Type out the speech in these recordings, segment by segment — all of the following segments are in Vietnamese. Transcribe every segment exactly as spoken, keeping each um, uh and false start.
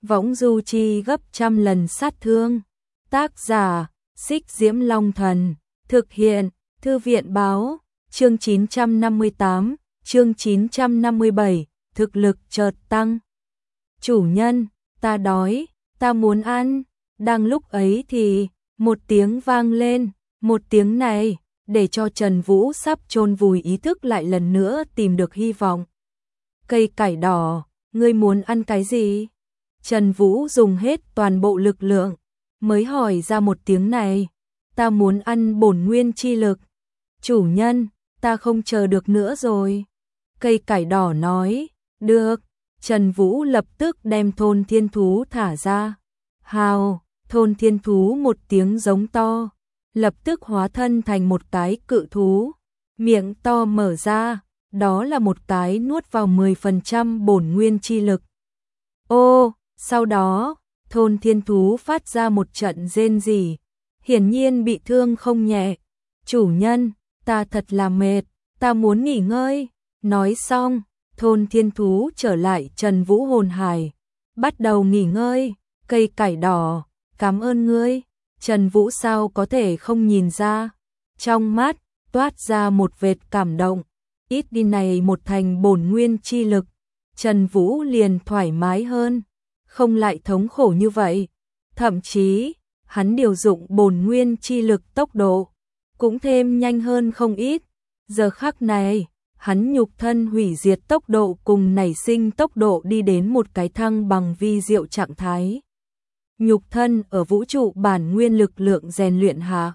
võng du chi gấp trăm lần sát thương. Tác giả, Xích Diễm Long Thần, thực hiện, Thư viện báo, chương chín trăm năm mươi tám, chương chín trăm năm mươi bảy, thực lực chợt tăng. Chủ nhân, ta đói, ta muốn ăn. Đang lúc ấy thì, một tiếng vang lên, một tiếng này, để cho Trần Vũ sắp chôn vùi ý thức lại lần nữa tìm được hy vọng. Cây cải đỏ, ngươi muốn ăn cái gì? Trần Vũ dùng hết toàn bộ lực lượng, mới hỏi ra một tiếng này. Ta muốn ăn bổn nguyên chi lực. Chủ nhân, ta không chờ được nữa rồi. Cây cải đỏ nói, được. Trần Vũ lập tức đem thôn thiên thú thả ra. Hào, thôn thiên thú một tiếng giống to, lập tức hóa thân thành một cái cự thú. Miệng to mở ra, đó là một cái nuốt vào mười phần trăm bổn nguyên chi lực. Ô, sau đó, thôn thiên thú phát ra một trận rên rỉ, hiển nhiên bị thương không nhẹ. Chủ nhân, ta thật là mệt, ta muốn nghỉ ngơi. Nói xong, thôn thiên thú trở lại Trần Vũ hồn hải, bắt đầu nghỉ ngơi. Cây cải đỏ, cảm ơn ngươi. Trần Vũ sao có thể không nhìn ra, trong mắt toát ra một vệt cảm động. Ít đi này một thành bổn nguyên chi lực, Trần Vũ liền thoải mái hơn, không lại thống khổ như vậy. Thậm chí, hắn điều dụng bổn nguyên chi lực tốc độ cũng thêm nhanh hơn không ít. Giờ khắc này, hắn nhục thân hủy diệt tốc độ cùng nảy sinh tốc độ đi đến một cái thăng bằng vi diệu trạng thái. Nhục thân ở vũ trụ bản nguyên lực lượng rèn luyện hạ,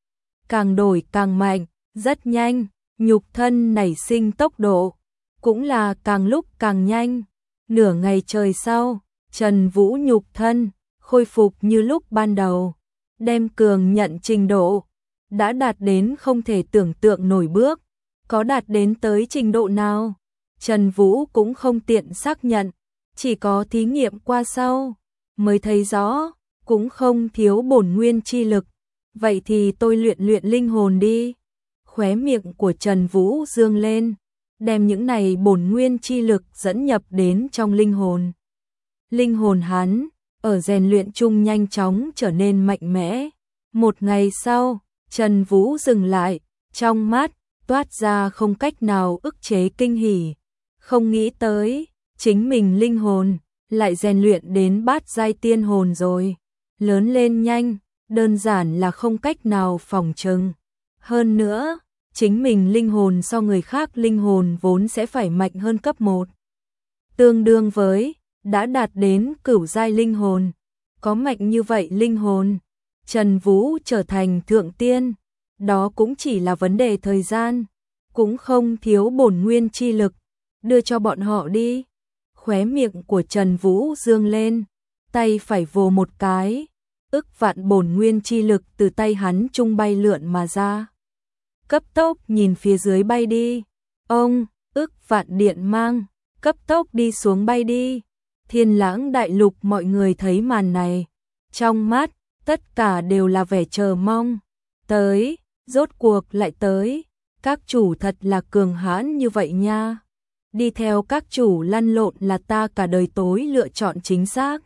càng đổi càng mạnh, rất nhanh. Nhục thân nảy sinh tốc độ cũng là càng lúc càng nhanh. Nửa ngày trời sau, Trần Vũ nhục thân khôi phục như lúc ban đầu, đem cường nhận trình độ đã đạt đến không thể tưởng tượng nổi bước. Có đạt đến tới trình độ nào, Trần Vũ cũng không tiện xác nhận, chỉ có thí nghiệm qua sau mới thấy rõ, cũng không thiếu bổn nguyên chi lực. Vậy thì tôi luyện luyện linh hồn đi. Khóe miệng của Trần Vũ dương lên, đem những này bổn nguyên chi lực dẫn nhập đến trong linh hồn. Linh hồn hắn, ở rèn luyện chung nhanh chóng trở nên mạnh mẽ. Một ngày sau, Trần Vũ dừng lại, trong mắt toát ra không cách nào ức chế kinh hỉ. Không nghĩ tới, chính mình linh hồn lại rèn luyện đến bát giai tiên hồn rồi. Lớn lên nhanh, đơn giản là không cách nào phòng chừng. Hơn nữa, chính mình linh hồn so người khác linh hồn vốn sẽ phải mạnh hơn cấp một. Tương đương với, đã đạt đến cửu giai linh hồn. Có mạnh như vậy linh hồn, Trần Vũ trở thành thượng tiên, đó cũng chỉ là vấn đề thời gian. Cũng không thiếu bổn nguyên chi lực, đưa cho bọn họ đi. Khóe miệng của Trần Vũ dương lên, tay phải vồ một cái, ức vạn bổn nguyên chi lực từ tay hắn trung bay lượn mà ra. Cấp tốc nhìn phía dưới bay đi. Ông, ức vạn điện mang, cấp tốc đi xuống bay đi. Thiên Lãng đại lục mọi người thấy màn này, trong mắt tất cả đều là vẻ chờ mong. Tới, rốt cuộc lại tới. Các chủ thật là cường hãn như vậy nha. Đi theo các chủ lăn lộn là ta cả đời tối lựa chọn chính xác.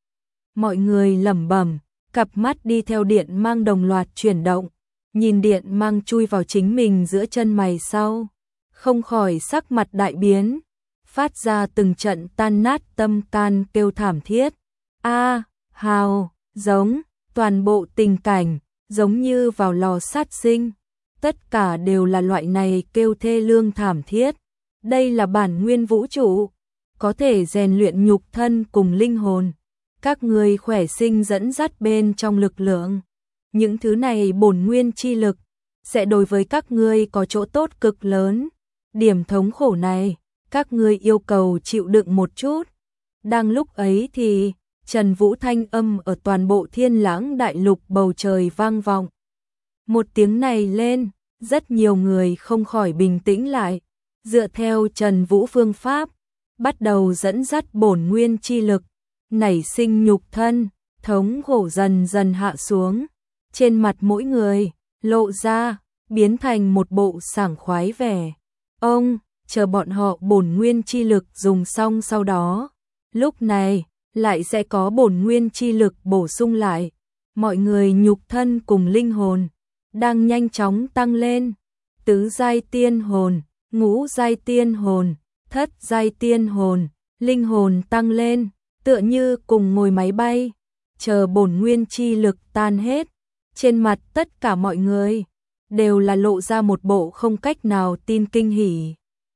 Mọi người lẩm bẩm, cặp mắt đi theo điện mang đồng loạt chuyển động, nhìn điện mang chui vào chính mình giữa chân mày sau, không khỏi sắc mặt đại biến, phát ra từng trận tan nát tâm can kêu thảm thiết. A, hào, giống, toàn bộ tình cảnh giống như vào lò sát sinh. Tất cả đều là loại này kêu thê lương thảm thiết. Đây là bản nguyên vũ trụ, có thể rèn luyện nhục thân cùng linh hồn. Các người khỏe sinh dẫn dắt bên trong lực lượng. Những thứ này bổn nguyên chi lực, sẽ đối với các ngươi có chỗ tốt cực lớn. Điểm thống khổ này, các ngươi yêu cầu chịu đựng một chút. Đang lúc ấy thì, Trần Vũ thanh âm ở toàn bộ Thiên Lãng đại lục bầu trời vang vọng. Một tiếng này lên, rất nhiều người không khỏi bình tĩnh lại, dựa theo Trần Vũ phương pháp, bắt đầu dẫn dắt bổn nguyên chi lực, nảy sinh nhục thân, thống khổ dần dần hạ xuống. Trên mặt mỗi người, lộ ra, biến thành một bộ sảng khoái vẻ. Ông, chờ bọn họ bổn nguyên chi lực dùng xong sau đó. Lúc này, lại sẽ có bổn nguyên chi lực bổ sung lại. Mọi người nhục thân cùng linh hồn đang nhanh chóng tăng lên. Tứ giai tiên hồn, ngũ giai tiên hồn, thất giai tiên hồn, linh hồn tăng lên, tựa như cùng ngồi máy bay, chờ bổn nguyên chi lực tan hết. Trên mặt tất cả mọi người đều là lộ ra một bộ không cách nào tin kinh hỉ.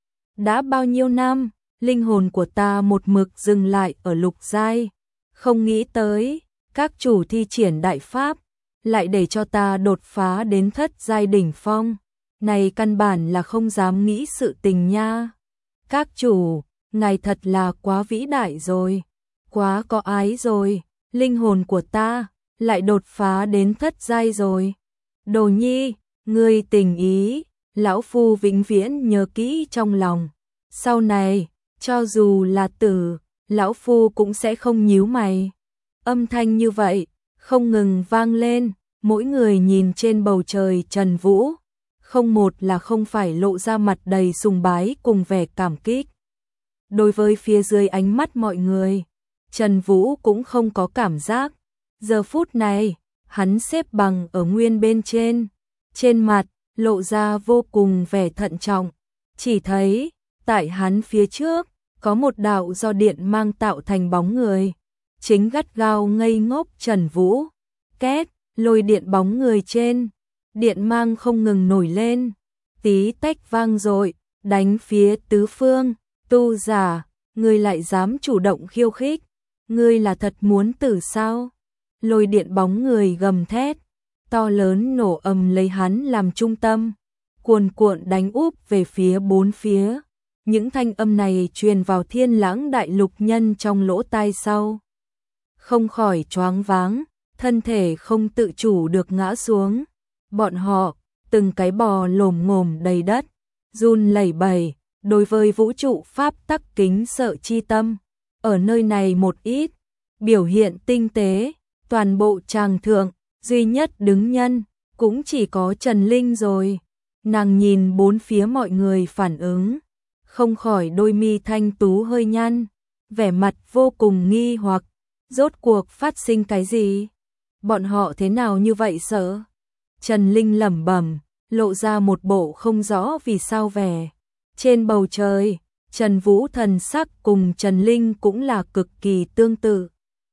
Đã bao nhiêu năm, linh hồn của ta một mực dừng lại ở lục giai, không nghĩ tới các chủ thi triển đại pháp lại để cho ta đột phá đến thất giai đỉnh phong. Này căn bản là không dám nghĩ sự tình nha. Các chủ, ngài thật là quá vĩ đại rồi, quá có ái rồi, linh hồn của ta lại đột phá đến thất giai rồi. Đồ nhi, ngươi tình ý, lão phu vĩnh viễn nhớ kỹ trong lòng. Sau này, cho dù là tử, lão phu cũng sẽ không nhíu mày. Âm thanh như vậy, không ngừng vang lên, mỗi người nhìn trên bầu trời Trần Vũ, không một là không phải lộ ra mặt đầy sùng bái cùng vẻ cảm kích. Đối với phía dưới ánh mắt mọi người, Trần Vũ cũng không có cảm giác. Giờ phút này, hắn xếp bằng ở nguyên bên trên, trên mặt lộ ra vô cùng vẻ thận trọng, chỉ thấy tại hắn phía trước có một đạo do điện mang tạo thành bóng người, chính gắt gao ngây ngốc Trần Vũ. Két, lôi điện bóng người trên, điện mang không ngừng nổi lên, tí tách vang dội, đánh phía tứ phương. Tu giả, ngươi lại dám chủ động khiêu khích, ngươi là thật muốn tử sao? Lôi điện bóng người gầm thét, to lớn nổ ầm lấy hắn làm trung tâm, cuồn cuộn đánh úp về phía bốn phía. Những thanh âm này truyền vào Thiên Lãng Đại Lục nhân trong lỗ tai sau, không khỏi choáng váng, thân thể không tự chủ được ngã xuống. Bọn họ, từng cái bò lồm ngồm đầy đất, run lẩy bẩy, đối với vũ trụ pháp tắc kính sợ chi tâm. Ở nơi này một ít, biểu hiện tinh tế, toàn bộ tràng thượng, duy nhất đứng nhân, cũng chỉ có Trần Linh rồi. Nàng nhìn bốn phía mọi người phản ứng, không khỏi đôi mi thanh tú hơi nhăn, vẻ mặt vô cùng nghi hoặc, rốt cuộc phát sinh cái gì? Bọn họ thế nào như vậy sợ? Trần Linh lẩm bẩm, lộ ra một bộ không rõ vì sao vẻ. Trên bầu trời, Trần Vũ thần sắc cùng Trần Linh cũng là cực kỳ tương tự.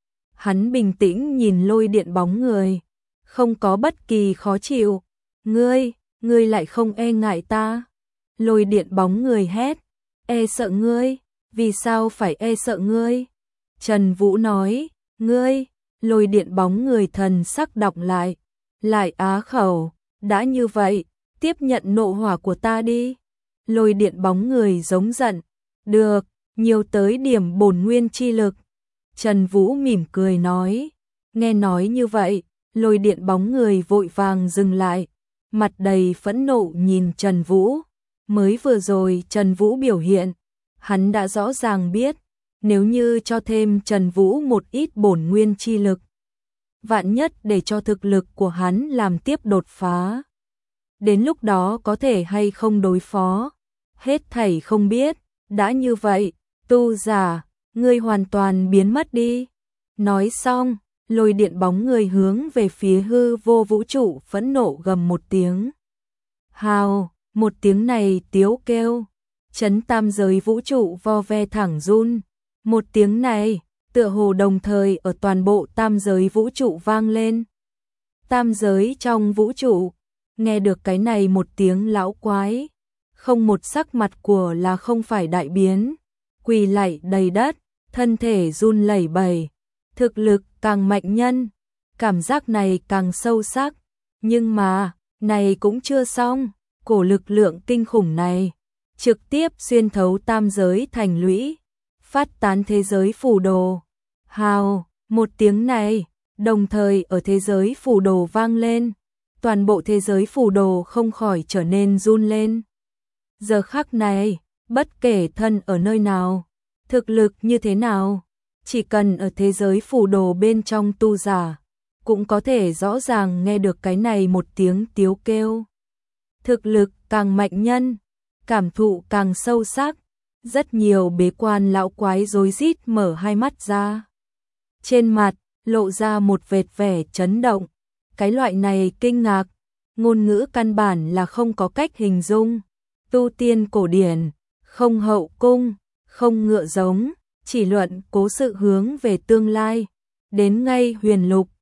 Hắn bình tĩnh nhìn lôi điện bóng người, không có bất kỳ khó chịu. Ngươi, ngươi lại không e ngại ta? Lôi điện bóng người hét, e sợ ngươi? Vì sao phải e sợ ngươi? Trần Vũ nói, ngươi, lôi điện bóng người thần sắc đọc lại, lại á khẩu, đã như vậy, tiếp nhận nộ hỏa của ta đi. Lôi điện bóng người giống giận, được, nhiều tới điểm bổn nguyên chi lực. Trần Vũ mỉm cười nói, nghe nói như vậy, lôi điện bóng người vội vàng dừng lại, mặt đầy phẫn nộ nhìn Trần Vũ. Mới vừa rồi Trần Vũ biểu hiện, hắn đã rõ ràng biết, nếu như cho thêm Trần Vũ một ít bổn nguyên chi lực, vạn nhất để cho thực lực của hắn làm tiếp đột phá, đến lúc đó có thể hay không đối phó, hết thảy không biết. Đã như vậy, tu giả, ngươi hoàn toàn biến mất đi. Nói xong, lôi điện bóng người hướng về phía hư vô vũ trụ phẫn nộ gầm một tiếng. Hào, một tiếng này tiếu kêu, chấn tam giới vũ trụ vo ve thẳng run. Một tiếng này, tựa hồ đồng thời ở toàn bộ tam giới vũ trụ vang lên. Tam giới trong vũ trụ, nghe được cái này một tiếng lão quái, không một sắc mặt của là không phải đại biến, quỳ lạy đầy đất, thân thể run lẩy bẩy, thực lực càng mạnh nhân, cảm giác này càng sâu sắc. Nhưng mà, này cũng chưa xong, cổ lực lượng kinh khủng này trực tiếp xuyên thấu tam giới thành lũy, phát tán thế giới phù đồ. Hào, một tiếng này, đồng thời ở thế giới phù đồ vang lên, toàn bộ thế giới phù đồ không khỏi trở nên run lên. Giờ khắc này, bất kể thân ở nơi nào, thực lực như thế nào, chỉ cần ở thế giới phù đồ bên trong tu giả, cũng có thể rõ ràng nghe được cái này một tiếng tiếu kêu. Thực lực càng mạnh nhân, cảm thụ càng sâu sắc, rất nhiều bế quan lão quái rối rít mở hai mắt ra. trên mặt lộ ra một vệt vẻ chấn động. Cái loại này kinh ngạc, ngôn ngữ căn bản là không có cách hình dung. Tu tiên cổ điển, không hậu cung, không ngựa giống, chỉ luận cố sự hướng về tương lai. Đến ngay huyền lục,